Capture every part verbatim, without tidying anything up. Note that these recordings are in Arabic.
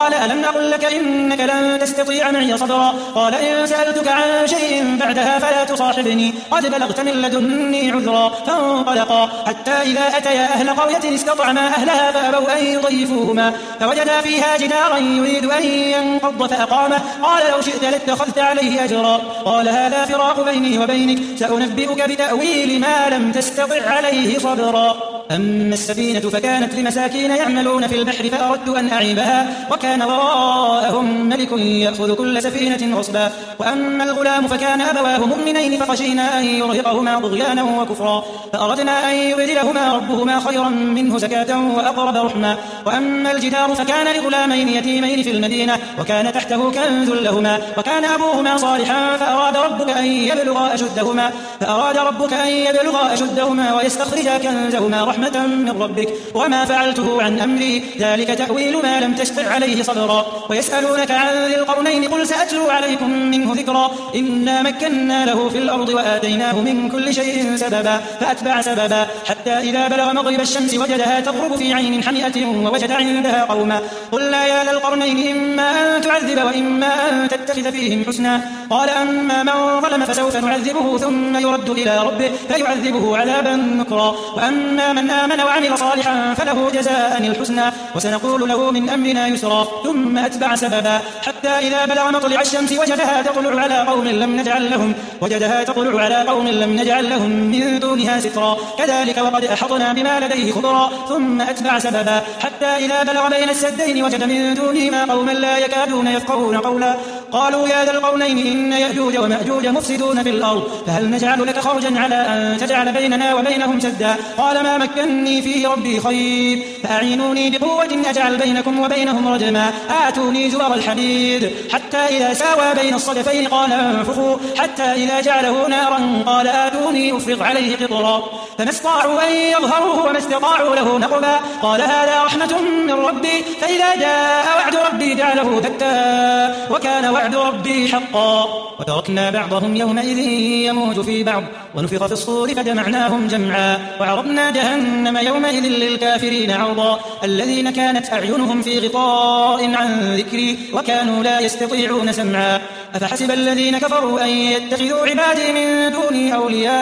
قال ألم أقل لك إنك لن تستطيع معي صبرا قال إن سألتك عن شيء بعدها فلا تصاحبني قد بلغت من لدني عذرا فانطلقا حتى إذا أتيا أهل قرية استطعما أهلها فأبوا أن يضيفوهما فوجدا فيها جدارا يريد أن ينقض فأقامه قال لو شئت لاتخذت عليه أجرا قال هذا فراق بيني وبينك سأنبئك بتأويل ما لم تستطع عليه صبرا أما السفينة فكانت لمساكين يعملون في البحر فأردت أن أعيبها وكان وراءهم ملك يأخذ كل سفينة غصبا وأما الغلام فكان أبواه مؤمنين فخشينا أن يرهقهما طغيانا وكفرا فأردنا أن يبدلهما ربهما خيرا منه زكاة وأقرب رحما وأما الجدار فكان لغلامين يتيمين في المدينة وكان تحته كنز لهما وكان أبوهما صالحا فأراد ربك أن يبلغا أشدهما فأراد ربك أن يبلغا أشدهما ويستخرجا كنزهما رحمة من ربك وما فعلته عن أمري ذلك تأويل ما لم تستطع عليه صبرا ويسألونك عن ذي القرنين قل سأتلو عليكم منه ذكرا إنا مكنا له في الأرض وآتيناه من كل شيء سببا فأتبع سببا حتى إذا بلغ مغرب الشمس وجدها تغرب في عين حمئة ووجد عندها قوما قلنا يا ذا القرنين إما أن تعذب وإما أن تتخذ فيهم حسنا قال أما من ظلم فسوف نعذبه ثم يرد إلى ربه فيعذبه عذابا نكرا وأما من آمن وعمل صالحا فله جزاء الحسنى وسنقول له من أمرنا يسرا ثم أتبع سببا حتى إذا بلغ مطلع الشمس وجدها تطلع على قوم لم نجعل لهم وجدها تطلع على قوم لم نجعل لهم من دونها سترا كذلك وقد أحطنا بما لديه خبرا ثم أتبع سببا حتى إذا بلغ بين السدين وجد من دونهما قوما لا يكادون يفقهون قولا قالوا يا ذا القرنين إن يأجوج ومأجوج مفسدون في الأرض فهل نجعل لك خرجا على أن تجعل بيننا وبينهم سدا قال ما مكنني فيه ربي خير فأعينوني بقوة أجعل بينكم وبينهم رجما آتوني زبر الحديد حتى إذا ساوى بين الصدفين قال انفخوا حتى إذا جعله نارا قال آتوني أفرغ عليه قطرا فما استطاعوا أن يظهروه وما استطاعوا له نقبا قال هذا رحمة من ربي فإذا جاء وعد ربي جعله دكا وكان وعد ربي حقا وتركنا بعضهم يومئذ يموج في بعض ونفخ في الصور فجمعناهم جمعا وعرضنا جهنم يومئذ للكافرين عرضا الذين كانت أعينهم في غطاء عن ذكري وكانوا لا يستطيعون سمعا أفحسب الذين كفروا أن يتخذوا عبادي من دوني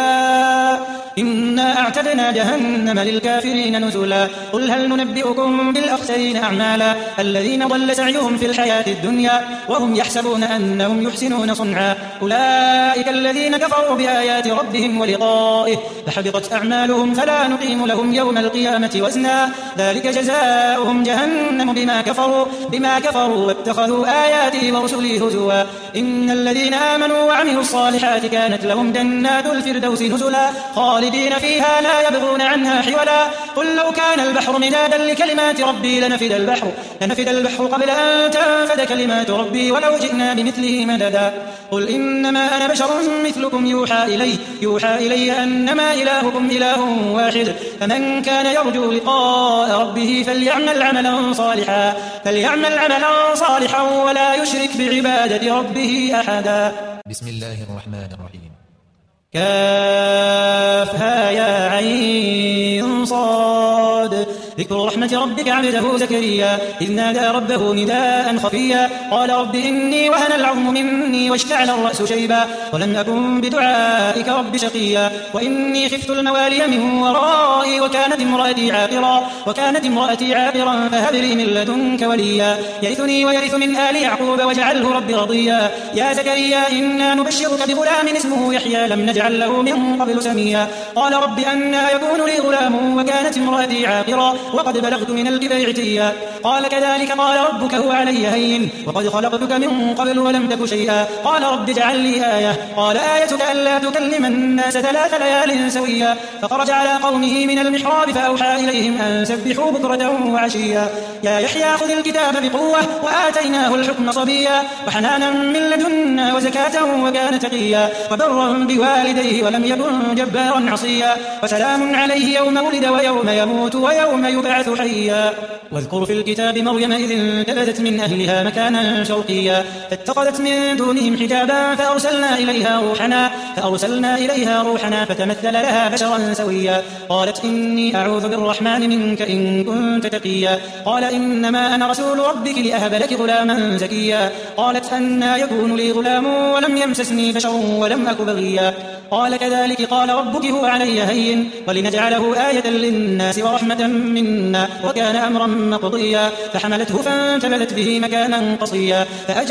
أولياء إنا أعتدنا جهنم للكافرين نزلا قل هل ننبئكم بالأخسرين أعمالا الذين ضل سعيهم في الحياة الدنيا وهم يحسبون أنهم يحسنون صنعا أولئك الذين كفروا بآيات ربهم ولقائه فحبطت أعمالهم فلا نقيم لهم يوم القيامة وزنا ذلك جزاؤهم جهنم بما كفروا بما كفروا واتخذوا آياتي ورسلي هزوا إن الذين آمنوا وعملوا الصالحات كانت لهم جنات الفردوس نزلا خالدين فيها لا يبغون عنها حولا قل لو كان البحر مدادا لكلمات ربي لنفد البحر لنفد البحر قبل أن تنفد كلمات ربي ولو جئنا بمثله مددا قل إنما أنا بشر مثلكم يوحى إلي يوحى إلي أنما إلهكم إله واحد فمن كان يرجو لقاء ربه فليعمل عملا صالحا فليعمل عملا صالحا ولا يشرك بعبادة ربه أحدا بسم الله الرحمن الرحيم كافها يا عين صاد ذكر رحمة ربك عبده زكريا إذ نادى ربه نداء خفيا قال رب إني وهن العظم مني واشتعل الرأس شيبا ولم أكن بدعائك رب شقيا وإني خفت الموالي من ورائي وكانت امرأتي عاقرا وكانت امرأتي عاقرا فهب لي من لدنك وليا يرثني ويرث من آل يعقوب واجعله رب رضيا يا زكريا إنا نبشرك بغلام اسمه يحيى لم نجعل له من قبل سميا قال رب أنى يكون لي غلام وكانت امرأتي عاقرا وقد بلغت من الكبر عتيا قال كذلك قال ربك هو علي هين وقد خلقتك من قبل ولم تك شيئا قال رب اجعل لي آية قال آيتك ألا تكلم الناس ثلاث ليال سويا فخرج على قومه من المحراب فأوحى إليهم أن سبحوا بكرة وعشيا يا يحيى خذ الكتاب بقوة وآتيناه الحكم صبيا وحنانا من لدنا وزكاة وكان تقيا وبرا بوالديه ولم يكن جبارا عصيا وسلام عليه يوم ولد ويوم يموت ويوم يبعث حيا. واذكر في الكتاب مريم إذ انتبذت من أهلها مكانا شرقيا فاتخذت من دونهم حجابا فأرسلنا إليها روحنا فأرسلنا إليها روحنا فتمثل لها بشرا سويا. قالت إني أعوذ بالرحمن منك إن كنت تقيا. قال إنما أنا رسول ربك لأهب لك غلاما زكيا. قالت أنى يكون لي غلام ولم يمسسني بشر ولم أك بغيا. قال كذلك قال ربك هو علي هين ولنجعله آية للناس ورحمة منا وكان أمرا مقضيا. فحملته فانتبذت به مكانا قصيا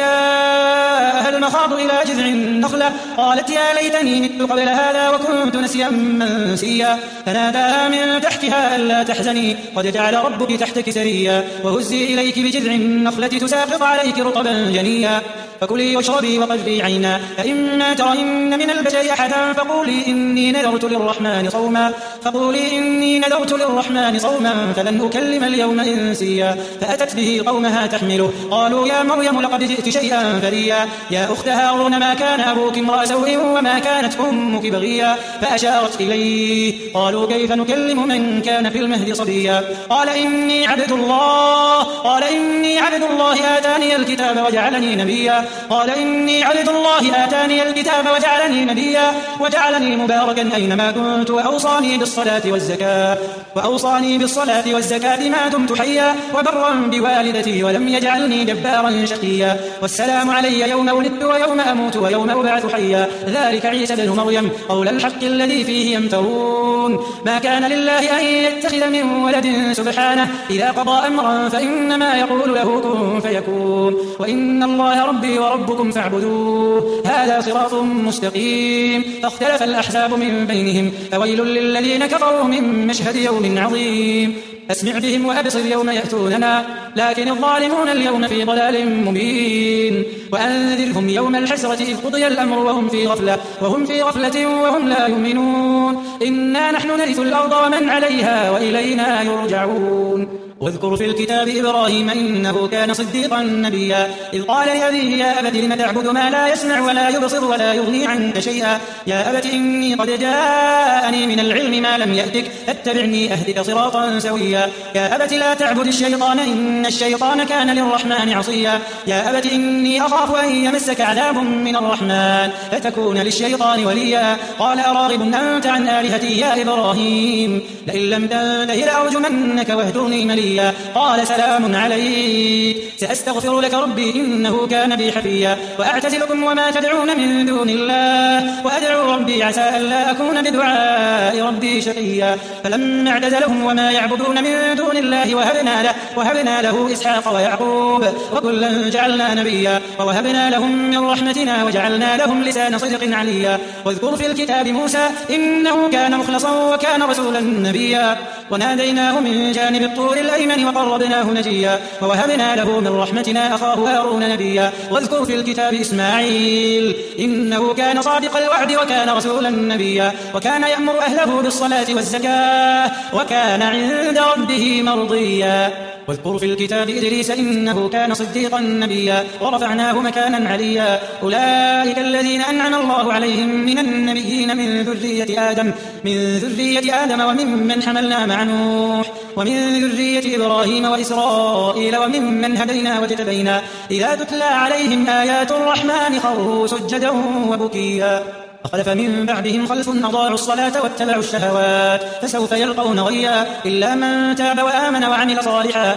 فأجاءها المخاض إلى جذع النخلة قالت يا ليتني مت قبل هذا وكنت نسيا منسيا. فناداها من تحتها ألا تحزني قد جعل ربك تحتك سريا وهزي إليك بجذع النخلة تساقط عليك رطبا جنيا فكلي واشربي وقري عينا فإما ترين من البشر أحدا فقولي إني نذرت للرحمن صوما فقولي إني نذرت للرحمن صوما فلن أكلم اليوم إنسيا. فأتت به قومها تحمله قالوا يا مريم لقد جئت شيئا فريا. يا أخت هارون ما كان أبوك امرأ سوء وما كانت أمك بغيا. فأشارت إليه قالوا كيف نكلم من كان في المهد صبيا. قال إني عبد الله قال إني عبد الله آتاني الكتاب وجعلني نبيا. قال إني عبد الله آتاني الكتاب وجعلني نبيا وجعلني مباركا أينما كنت وأوصاني بالصلاة والزكاة وأوصاني بالصلاة والزكاة ما دمت حيا وبرا بوالدتي ولم يجعلني جبارا شقيا. والسلام علي يوم ولدت ويوم أموت ويوم أبعث حيا. ذلك عيسى بن مريم قول الحق الذي فيه يمترون. ما كان لله أن يتخذ من ولد سبحانه إذا قضى أمرا فإنما يقول له كن فيكون. وإن الله ربي وربكم فاعبدوه هذا صراط مستقيم. فاختلف الأحزاب من بينهم فويل للذين كفروا من مشهد يوم عظيم. أسمع بهم وأبصر يوم يأتوننا لكن الظالمون اليوم في ضلال مبين. وأنذرهم يوم الحسرة إذ قضي الأمر وهم في غفلة وهم في غفلة وهم لا يؤمنون. إنا نحن نرث الأرض ومن عليها وإلينا يرجعون. واذكر في الكتاب إبراهيم إنه كان صديقا نبيا إذ قال لأبيه يا أبت لم تعبد ما لا يسمع ولا يبصر ولا يغني عنك شيئا. يا أبت إني قد جاءني من العلم ما لم يأتك فاتبعني أهدك صراطا سويا. يا أبت لا تعبد الشيطان إن الشيطان كان للرحمن عصيا. يا أبت إني أخاف أن يمسك عذاب من الرحمن فتكون للشيطان وليا. قال أراغب أنت عن آلهتي يا إبراهيم لئن لم تنته لأرجمنك واهجرني مليا. قال سلام عليك سأستغفر لك ربي إنه كان بي حفيا. وأعتزلكم وما تدعون من دون الله وأدعو ربي عسى ألا أكون بدعاء ربي شقيا. فلما اعتزلهم وما يعبدون من دون الله وهبنا له, وهبنا له إسحاق ويعقوب وكلا جعلنا نبيا ووهبنا لهم من رحمتنا وجعلنا لهم لسان صدق عليا. واذكر في الكتاب موسى إنه كان مخلصا وكان رسولا نبيا وناديناه من جانب الطور الأيمن وقربناه نجيا ووهبنا له من رحمتنا أخاه هارون نبيا. واذكر في الكتاب إسماعيل إنه كان صادق الوعد وكان رسولا نبيا وكان يأمر أهله بالصلاة والزكاة وكان عند ربه مرضيا. واذكر في الكتاب إدريس إنه كان صديقا نبيا ورفعناه مكانا عليا. أولئك الذين أنعم الله عليهم من النبيين من ذرية آدم من ذرية آدم وممن حملنا مع نوح ومن ذرية إبراهيم وإسرائيل وممن هدينا واجتبينا إذا تتلى عليهم آيات الرحمن خروا سجدا وبكيا. فخلف من بعدهم خلف أضاعوا الصلاة واتبعوا الشهوات فسوف يلقون غيا إلا من تاب وآمن وعمل صالحا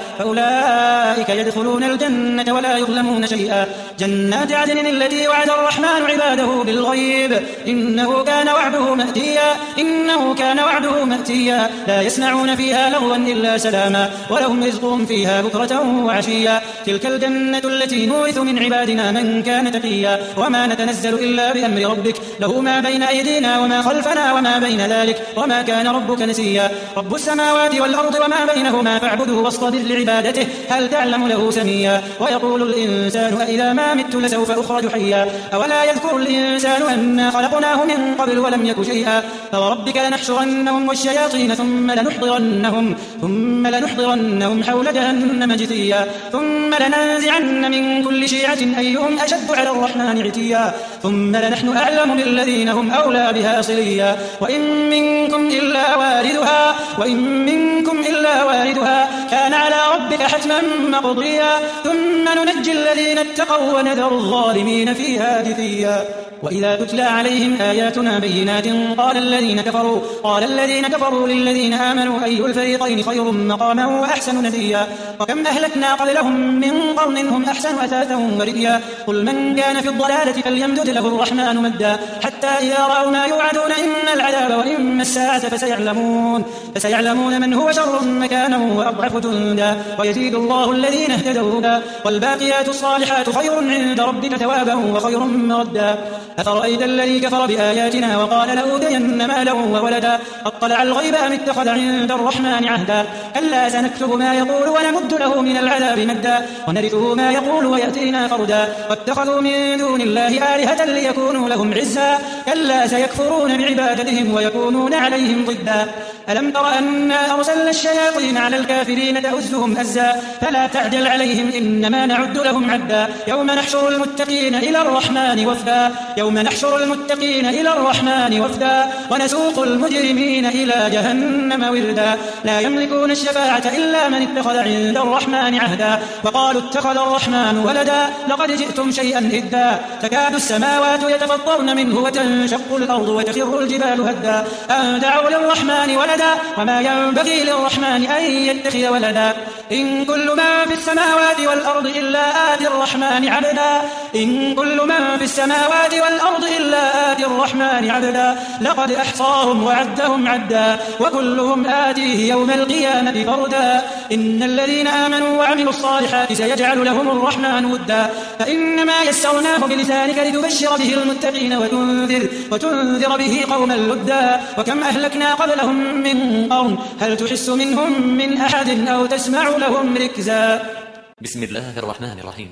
فأولئك يدخلون الجنة ولا يظلمون شيئا. جنات عدن التي وعد الرحمن عباده بالغيب إنه كان وعده مأتيا إنه كان وعده مأتيا. لا يسمعون فيها لغوا إلا سلاما ولهم رزقهم فيها بكرة وعشيا. تلك الجنة التي نورث من عبادنا من كان تقيا وما نتنزل إلا بأمر ربك له ما بين أيدينا وما خلفنا وما بين ذلك وما كان ربك نسيا. رب السماوات والأرض وما بينهما فاعبده واصطبر لعبادته هل تعلم له سميا. ويقول الإنسان أإذا ما مت لسوف أخرج حيا أولا يذكر الإنسان أنا خلقناه من قبل ولم يك شيئا. فوربك لنحشرنهم والشياطين ثم لنحضرنهم ثم لنحضرنهم حول جهنم جثيا ثم لننزعن من كل شيعة أيهم أشد على الرحمن عتيا ثم لنحن أعلم بالله الذين هم أولى بها صليا وإن منكم إلا واردها وإن منكم إلا واردها كان على ربك حتما مقضيا ثم ننجي الذين اتقوا ونذر الظالمين فيها جثيا وإذا تتلى عليهم آياتنا بينات قال الذين كفروا قال الذين كفروا للذين آمنوا أي الفريقين خير مقاما وأحسن نديا وكم أهلكنا قبلهم من قرن هم أحسن أثاثا ورئيا قل من كان في الضلالة فليمدد له الرحمن مدا حتى إذا رأوا ما يوعدون إن العذاب وإما الساعة فسيعلمون فسيعلمون من هو شر مكانا وأضعف جندا ويزيد الله الذين اهتدوا هدى والباقيات الصالحات خير عند ربك ثوابا وخير مردا أفرأيت الذي كفر بآياتنا وقال لأوتين مالا وولدا أطلع الغيب أم اتخذ عند الرحمن عهدا كلا سنكتب ما يقول ونمد له من العذاب مدا ونرثه ما يقول ويأتينا فردا واتخذوا من دون الله آلهة ليكونوا لهم عزا كلا سيكفرون بعبادتهم ويكونون عليهم ضدا ألم تر أنا أرسلنا الشياطين على الكافرين تؤزهم أزا فلا تعجل عليهم إنما نعد لهم عدا يوم نحشر المتقين إلى الرحمن وفدا يوم نحشر المتقين إلى الرحمن وفدا ونسوق المجرمين إلى جهنم وردا لا يملكون الشفاعة إلا من اتخذ عند الرحمن عهدا وقالوا اتخذ الرحمن ولدا لقد جئتم شيئا إدا تكاد السماوات يتفطرن منه وتنشق الأرض وتخر الجبال هدا أن دعوا للرحمن ولدا وما ينبغي للرحمن أن يتخذ ولدا إن كل من في السماوات والأرض إلا آتي الرحمن عبدا إن كل من في السماوات والأرض إلا آتي الرحمن عبدا لقد أحصاهم وعدهم عدا وكلهم آتيه يوم القيامة فردا إن الذين آمنوا وعملوا الصالحات سيجعل لهم الرحمن ودا فإنما يسرناه بلسانك لتبشر به المتقين وتنذر, وتنذر به قوما لدا وكم أهلكنا قبلهم من قرن هل تحس منهم من أحد أو تسمع لهم ركزا بسم الله الرحمن الرحيم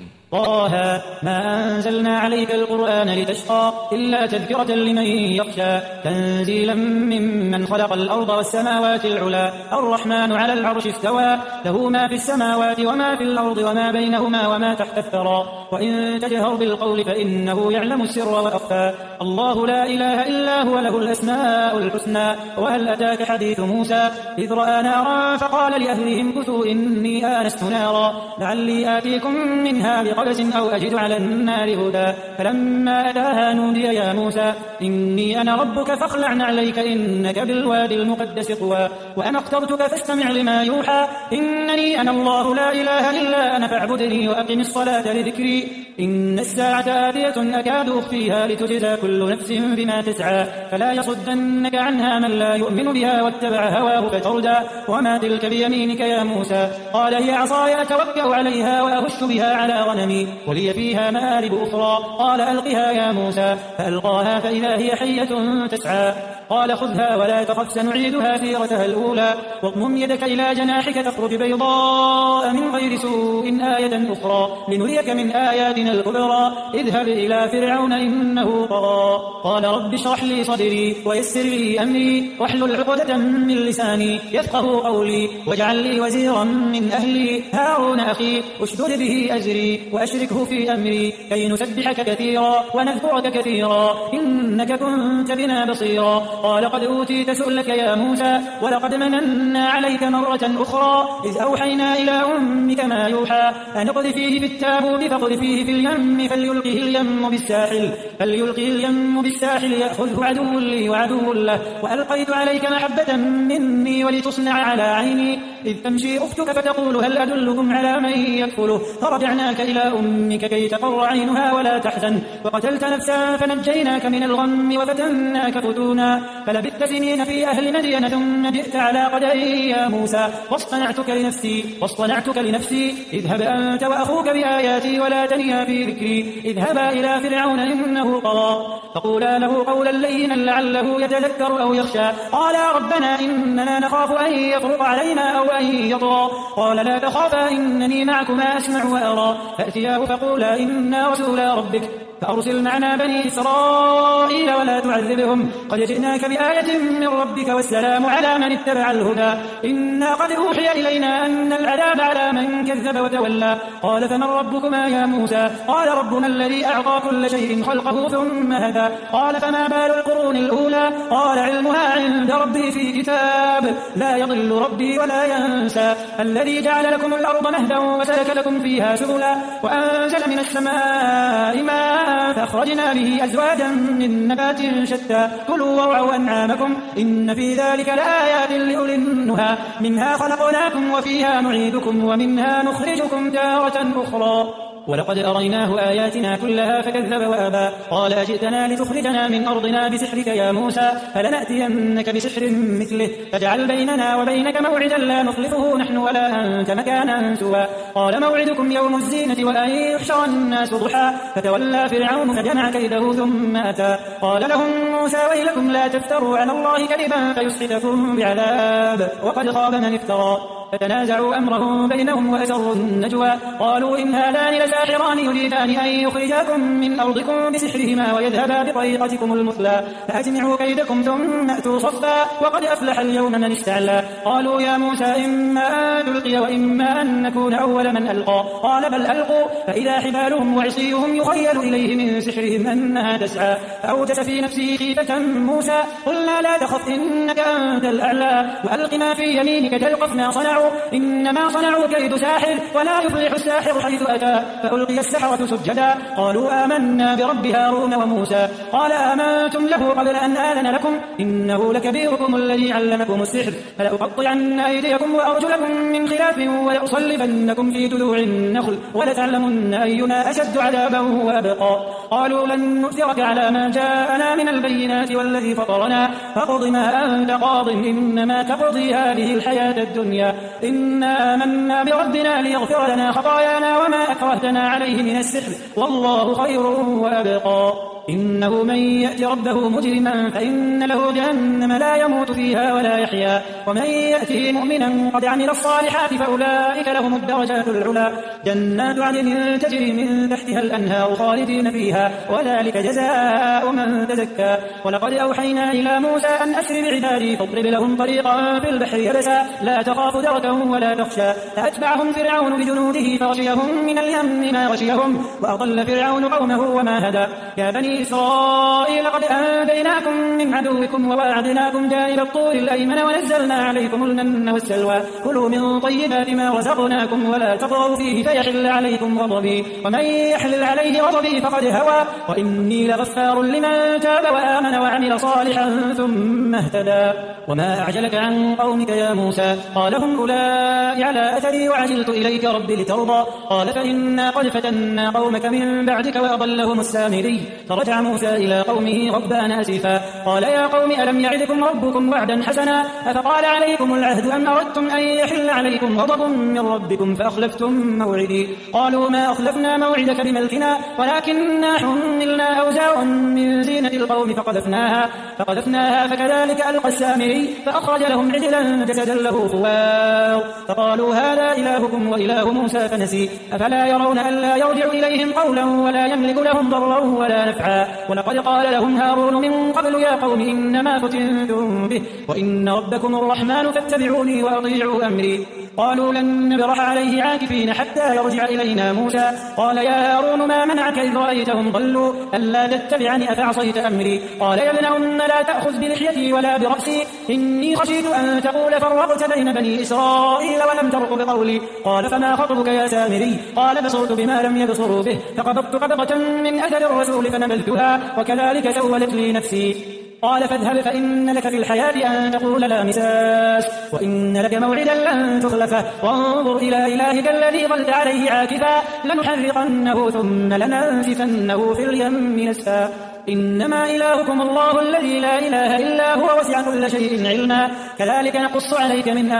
طه ما أنزلنا عليك القرآن لتشقى إلا تذكرة لمن يخشى تنزيلا ممن خلق الأرض والسماوات العلا الرحمن على العرش استوى له ما في السماوات وما في الأرض وما بينهما وما تحت الثرى وإن تجهر بالقول فإنه يعلم السر وأخفى الله لا إله إلا هو له الأسماء الحسنى وهل أتاك حديث موسى إذ رأى نارا فقال لأهلهم كثوا إني آنست نارا لعلي آتيكم منها بقبس أو أجد على النار هدى فلما أتاها نودي يا موسى إني أنا ربك فاخلع عليك إنك بالوادي المقدس طوى وأنا اخترتك فاستمع لما يوحى إنني أنا الله لا إله إلا أنا فاعبدني وأقم الصلاة لذكري إن الساعة آتية أكاد أخفيها لتجزى كل نفس بما تسعى فلا يصدنك عنها من لا يؤمن بها واتبع هواه فتردى وما تلك بيمينك يا موسى قال هي عصاي أتوكأ عليها وأهش بها على غنمي ولي فيها مآرب أخرى قال ألقها يا موسى فألقاها فإذا هي حية تسعى قال خذها ولا تخف سنعيدها سيرتها الأولى واضمم يدك إلى جناحك تخرج بيضاء من غير سوء آية أخرى لنريك من آياتنا الكبرى اذهب إلى فرعون إنه طغى قال رب اشرح لي صدري ويسر لي أمري واحلل عقدة من لساني يفقه قولي واجعل لي وزيرا من أهلي هارون أخي اشدد به أزري وأشركه في أمري كي نسبحك كثيرا ونذكرك كثيرا إنك كنت بنا بصيرا قال قد أوتيت سؤلك يا موسى ولقد مننا عليك مرة أخرى إذ أوحينا إلى أمك ما يوحى أن اقذفيه في التابوت فاقذفيه في اليم فليلقه اليم بالساحل فليلقه اليم بالساحل يأخذه عدو لي وعدو له وألقيت عليك محبة مني ولتصنع على عيني إذ تمشي أختك فتقول هل أدلكم على من يكفله فرجعناك إلى أمك كي تقر عينها ولا تحزن وقتلت نفسا فنجيناك من الغم وفتناك فتونا فلبثت سنين في أهل مدين ثم جئت على قدري يا موسى واصطنعتك لنفسي واصطنعتك لنفسي اذهب أنت وأخوك بآياتي ولا تنيا في ذكري اذهبا إلى فرعون إنه طغى فقولا له قولا لينا لعله يتذكر أو يخشى قالا ربنا إننا نخاف أن يفرط علينا أو أن يطغى قال لا تخافا إنني معكما أسمع وأرى فأتياه فقولا إنا رسولا ربك فأرسل معنا بني إسرائيل ولا تعذبهم قد جئناك بآية من ربك والسلام على من اتبع الهدى إنا قد أوحي إلينا أن العذاب على من كذب وتولى قال فمن ربكما يا موسى قال ربنا الذي أعطى كل شيء خلقه ثم هدى قال فما بال القرون الأولى قال علمها عند ربي في كتاب لا يضل ربي ولا ينسى الذي جعل لكم الأرض مهدا وسلك لكم فيها سبلا وأنزل من السماء ماء فأخرجنا به أزواجا من نبات شتى كلوا وارعوا أنعامكم إن في ذلك لآيات لأولي النهى منها خلقناكم وفيها نعيدكم ومنها نخرجكم تارة أخرى ولقد أريناه آياتنا كلها فكذب وأبى قال أجئتنا لتخرجنا من أرضنا بسحرك يا موسى فلنأتينك بسحر مثله فاجعل بيننا وبينك موعدا لا نخلفه نحن ولا أنت مكانا سوى قال موعدكم يوم الزينة وأن يحشر الناس ضحى فتولى فرعون فجمع كيده ثم أتى قال لهم موسى ويلكم لا تفتروا على الله كذبا فيسحتكم بعذاب وقد خاب من افترى فتنازعوا أمرهم بينهم وأسروا النجوى قالوا إن هذان لساحران يريدان أن يخرجاكم من أرضكم بسحرهما ويذهبا بطريقتكم المثلى فأجمعوا كيدكم ثم أتوا صفا وقد أفلح اليوم من استعلى قالوا يا موسى إما أن تلقي وإما أن نكون أول من ألقى قال بل ألقوا فإذا حبالهم وعصيهم يخيل إليه من سحرهم أنها تسعى فأوجس في نفسه خيفة موسى قلنا لا تخف إنك أنت الأعلى وألق ما في يمينك تلقف ما صنعوا إنما صنعوا كيد ساحر ولا يفلح الساحر حيث أتى فألقي السحرة سجدا قالوا آمنا برب هارون وموسى قال آمنتم له قبل أن آذن لكم إنه لكبيركم الذي علمكم السحر فلأقطعن أيديكم وأرجلكم من خلاف ولأصلبنكم في جذوع النخل ولتعلمن أينا أشد عذابا وأبقى قالوا لن نؤثرك على ما جاءنا من البينات والذي فطرنا فاقض ما أنت قاض إنما تقضي هذه الحياة الدنيا إنا آمنا بربنا ليغفر لنا خطايانا وما أكرهتنا عليه من السحر والله خير وأبقى إنه من يأتي ربه مجرما فإن له جهنم لا يموت فيها ولا يحيا ومن يأته مؤمنا قد عمل الصالحات فأولئك لهم الدرجات العلى جنات عدن تجري من تحتها الأنهار خالدين فيها وذلك جزاء من تزكى ولقد أوحينا إلى موسى أن أسر بعبادي فاضرب لهم طريقا في البحر يبسا لا تخاف دركا ولا تخشى فأتبعهم فرعون بجنوده فغشيهم من اليم ما غشيهم وأضل فرعون قومه وما هدى يا بني إسرائيل قد أنجيناكم من عدوكم وواعدناكم جانب الطور الأيمن ونزلنا عليكم المن والسلوى كلوا من طيبات ما رزقناكم ولا تطغوا فيه فيحل عليكم غضبي ومن يحلل عليه غضبي فقد هوى وإني لغفار لمن تاب وآمن وعمل صالحا ثم اهتدى وما أعجلك عن قومك يا موسى قال هم أولئك على أثري وعجلت إليك ربي لترضى قال فإنا قد فتنا قومك من بعدك وأضلهم السامري فرجع موسى إلى قومه غضبان أسفا قال يا قوم ألم يعدكم ربكم وعدا حسنا أفقال عليكم العهد أم أردتم أن يحل عليكم غضب من ربكم فأخلفتم موعدي قالوا ما أخلفنا موعدك بملكنا ولكننا حملنا أوزارا من زينة القوم فقذفناها فقذفناها فكذلك ألقى السامري فأخرج لهم عجلا جسدا له خوار فقالوا هذا إلهكم وإله موسى فنسي أفلا يرون ألا يرجع إليهم قولا ولا يملك لهم ضرا ولا نفعا ولقد قال لهم هارون من قبل يا قوم إنما فتنتم به وإن ربكم الرحمن فاتبعوني وأطيعوا أمري قالوا لن نبرح عليه عاكفين حتى يرجع إلينا موسى قال يا هارون ما منعك إذ رأيتهم ضلوا ألا تتبعني أفعصيت أمري قال يا ابن أم لا تأخذ بلحيتي ولا برأسي إني خشيت أن تقول فرقت بين بني إسرائيل ولم ترق بقولي قال فما خطبك يا سامري قال بصرت بما لم يبصروا به فقبضت قبضة من أثر الرسول فنبذتها وكذلك سولت لي نفسي قال فاذهب فإن لك في الحياة أن تقول لا مساس وإن لك موعدا لن تخلفه وانظر إلى إلهك الذي ظلت عليه عاكفا لنحرقنه ثم لننسفنه في اليم نسفا إنما إلهكم الله الذي لا إله إلا هو وسع كل شيء علما كذلك نقص عليك من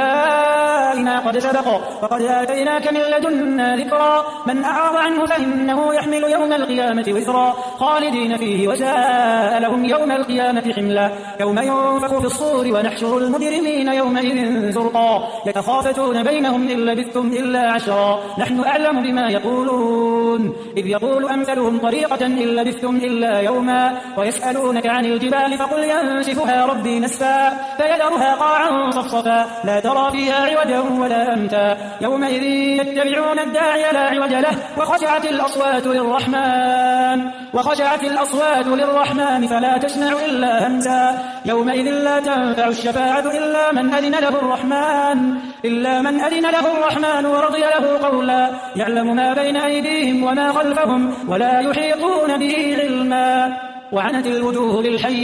أنبائنا قد سبق وقد آتيناك من لدنا ذكرا من أعرض عنه فإنه يحمل يوم القيامة وزرا خالدين فيه وساء لهم يوم القيامة حملا يوم ينفخ في الصور ونحشر المجرمين يومئذ زرقا يتخافتون بينهم إن لبثتم إلا عشرا نحن أعلم بما يقولون إذ يقول أمثلهم طريقة إن لبثتم إلا يوما ويسألونك عن الجبال فقل ينسفها ربي نسفا فيذرها قاعا صفصفا لا ترى فيها عوجا ولا أمتا يومئذ يتبعون الداعي لا عوج له وخشعت الأصوات للرحمن وخشعت الأصوات للرحمن فلا تسمع إلا همسا يومئذ لا تنفع الشفاعة إلا من أذن له الرحمن إلا من أذن له الرحمن ورضي له قولا يعلم ما بين أيديهم وما خلفهم ولا يحيطون به علما وعنت الوجوه للحي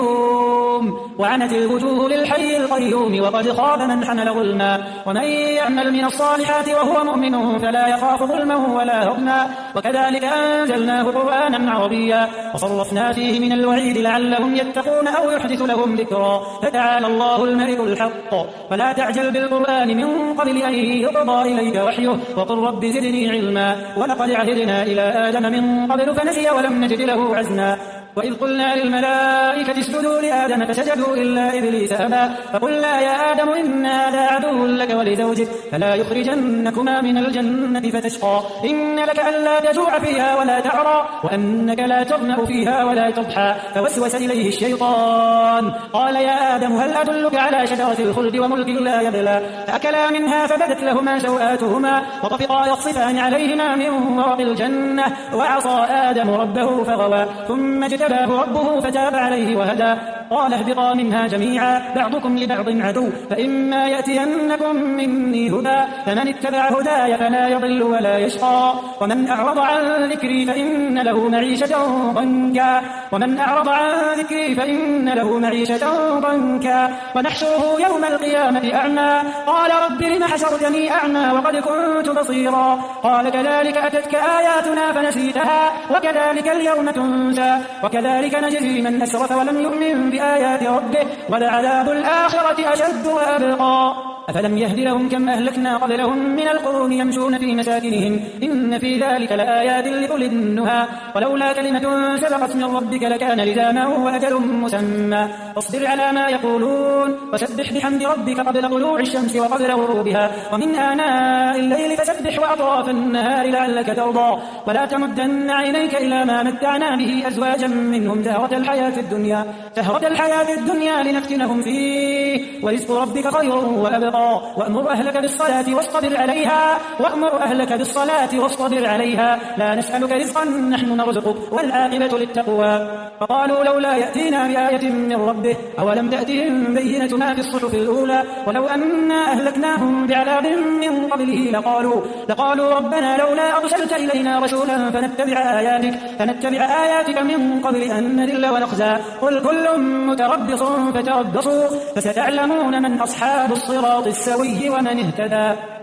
القيوم وعنت الوجوه للحي القيوم وقد خاب من حمل ظلما ومن يعمل من الصالحات وهو مؤمن فلا يخاف ظلما ولا هضما وكذلك أنزلناه قرآنا عربيا وصرفنا فيه من الوعيد لعلهم يتقون أو يحدث لهم ذكرا فتعالى الله الملك الحق فلا تعجل بالقرآن من قبل أن يقضى إليك وحيه وقل رب زدني علما ولقد عهدنا إلى آدم من قبل فنسي ولم نجد له عزما وإذ قلنا للملائكة اسجدوا لآدم فسجدوا إلا إبليس أبى فقلنا يا آدم إن هذا عدو لك ولزوجك فلا يخرجنكما من الجنة فتشقى إن لك ألا تجوع فيها ولا تعرى وأنك لا تظمأ فيها ولا تضحى فوسوس إليه الشيطان قال يا آدم هل أدلك على شجرة الخلد وملك لا يبلى فأكلا منها فبدت لهما سوآتهما وطفقا يخصفان عليهما من ورق الجنة وعصى آدم ربه فغوى ثم اجتباه ربه فتاب عليه وهدى قال اهبطا منها جميعا بعضكم لبعض عدو فإما يأتينكم مني هدى فمن اتبع هداي فلا يضل ولا يشقى ومن أعرض عن ذكري فإن له معيشة ضنكا ومن أعرض عن ذكري فإن له معيشة ضنكا ونحشره يوم القيامة أعمى قال رب لم حشرتني أعمى وقد كنت بصيرا قال كذلك أتتك آياتنا فنسيتها وكذلك اليوم تنسى وكذلك نجزي من أسرف ولم يؤمن بآيات ربه ولعذاب الآخرة أشد وأبقى أفلم يهد لهم كم أهلكنا قبلهم من القرون يمشون في مساكنهم إن في ذلك لآيات لأولي النهى ولولا كلمة سبقت من ربك لكان لزاما وأجل مسمى فاصبر على ما يقولون وسبح بحمد ربك قبل طلوع الشمس وقبل غروبها ومن آناء الليل فسبح وأطراف النهار لعلك ترضى ولا تمدن عينيك إلى ما متعنا به أزواجا منهم زهرة الحياة الدنيا زهرة الحياة الدنيا لنفتنهم فيه ورزق ربك خير وأبقى وأمر أهلك بالصلاة واصطبر عليها وأمر أهلك بالصلاة واصطبر عليها لا نسألك رزقا نحن نرزقك والعاقبة للتقوى فقالوا لولا يأتينا بآية من ربه أولم تأتهم بينة ما في الصحف الأولى ولو أنا أهلكناهم بعذاب من قبله لقالوا لقالوا ربنا لولا أرسلت إلينا رسولا فنتبع آياتك فنتبع آياتك من قبل أن نذل ونخزى قل كل متربص فتربصوا فستعلمون من أصحاب الصراط السوي ومن اهتدى